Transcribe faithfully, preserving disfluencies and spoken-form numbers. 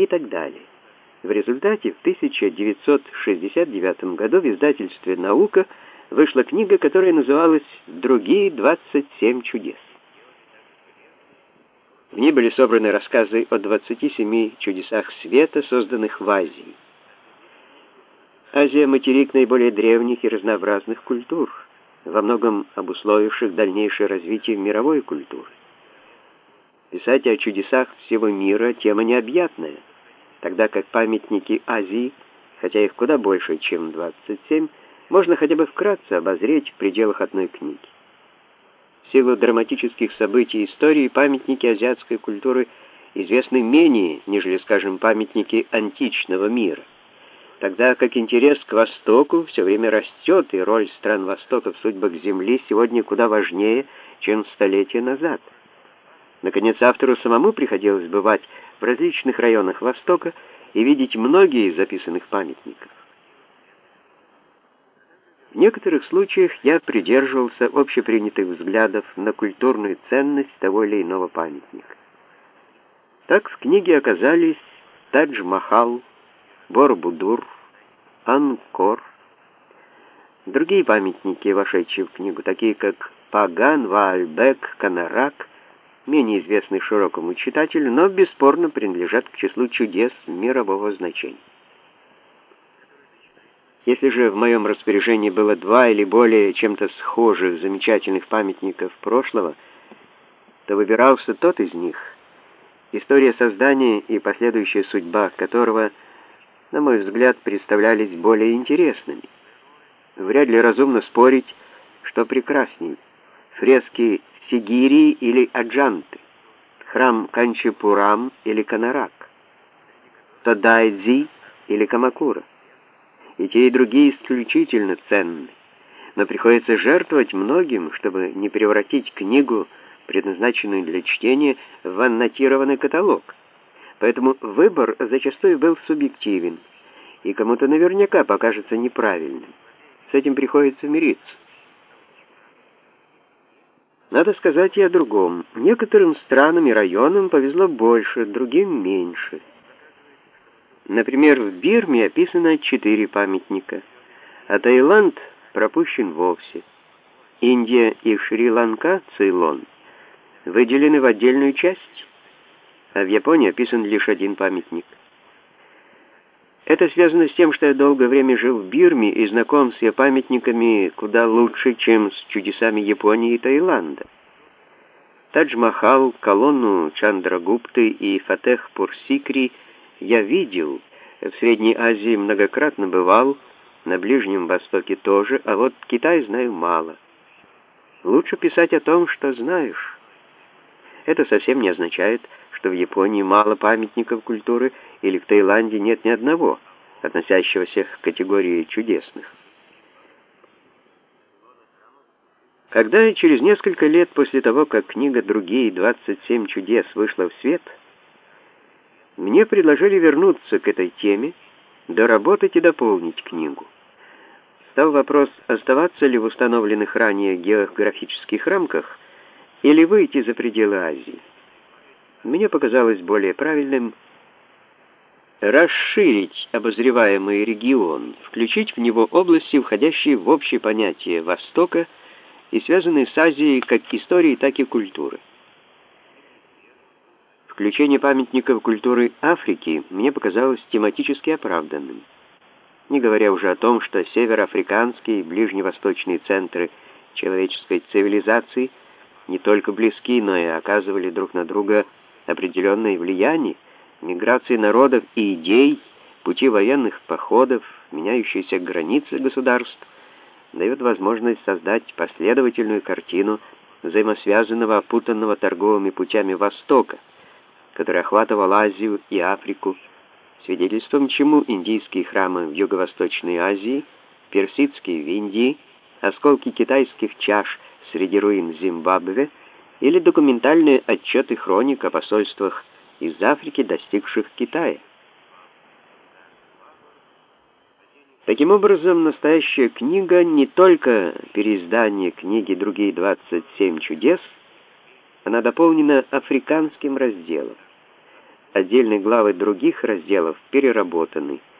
и так далее. В результате в тысяча девятьсот шестьдесят девятом году в издательстве «Наука» вышла книга, которая называлась «Другие двадцать семь чудес». В ней были собраны рассказы о двадцати семи чудесах света, созданных в Азии. Азия — материк наиболее древних и разнообразных культур, во многом обусловивших дальнейшее развитие мировой культуры. Писать о чудесах всего мира — тема необъятная, тогда как памятники Азии, хотя их куда больше, чем двадцать семь, можно хотя бы вкратце обозреть в пределах одной книги. В силу драматических событий истории памятники азиатской культуры известны менее, нежели, скажем, памятники античного мира, тогда как интерес к Востоку все время растет, и роль стран Востока в судьбах Земли сегодня куда важнее, чем столетия назад. Наконец, автору самому приходилось бывать в различных районах Востока и видеть многие из записанных памятников. В некоторых случаях я придерживался общепринятых взглядов на культурную ценность того или иного памятника. Так в книге оказались Тадж-Махал, Бор-Будур, Анкор. Другие памятники, вошедшие в книгу, такие как Паган, Ваальбек, Канарак, менее известны широкому читателю, но бесспорно принадлежат к числу чудес мирового значения. Если же в моем распоряжении было два или более чем-то схожих замечательных памятников прошлого, то выбирался тот из них, история создания и последующая судьба которого, на мой взгляд, представлялись более интересными. Вряд ли разумно спорить, что прекрасней: фрески Сигири или Аджанты, храм Канчипурам или Канарак, Тодайдзи или Камакура. И те, и другие исключительно ценны, но приходится жертвовать многим, чтобы не превратить книгу, предназначенную для чтения, в аннотированный каталог. Поэтому выбор зачастую был субъективен, и кому-то наверняка покажется неправильным. С этим приходится мириться. Надо сказать и о другом. Некоторым странам и районам повезло больше, другим меньше. Например, в Бирме описано четыре памятника, а Таиланд пропущен вовсе. Индия и Шри-Ланка, Цейлон, выделены в отдельную часть, а в Японии описан лишь один памятник. Это связано с тем, что я долгое время жил в Бирме и знаком с ее памятниками куда лучше, чем с чудесами Японии и Таиланда. Тадж-Махал, колонну Чандрагупты и Фатех-Пур-Сикри я видел, в Средней Азии многократно бывал, на Ближнем Востоке тоже, а вот Китай знаю мало. Лучше писать о том, что знаешь. Это совсем не означает, что в Японии мало памятников культуры или в Таиланде нет ни одного, относящегося к категории чудесных. Когда через несколько лет после того, как книга «Другие двадцать семь чудес» вышла в свет, мне предложили вернуться к этой теме, доработать и дополнить книгу. Стал вопрос, оставаться ли в установленных ранее географических рамках или выйти за пределы Азии. Мне показалось более правильным расширить обозреваемый регион, включить в него области, входящие в общее понятие Востока и связанные с Азией как историей, так и культурой. Включение памятников культуры Африки мне показалось тематически оправданным. Не говоря уже о том, что североафриканские и ближневосточные центры человеческой цивилизации не только близки, но и оказывали друг на друга определенное влияние, миграции народов и идей, пути военных походов, меняющиеся границы государств, дает возможность создать последовательную картину взаимосвязанного, опутанного торговыми путями Востока, который охватывал Азию и Африку, свидетельством чему индийские храмы в Юго-Восточной Азии, персидские в Индии, осколки китайских чаш среди руин Зимбабве или документальные отчеты хроник о посольствах из Африки, достигших Китая. Таким образом, настоящая книга не только переиздание книги «Другие двадцать семь чудес», она дополнена африканским разделом. Отдельные главы других разделов переработаны.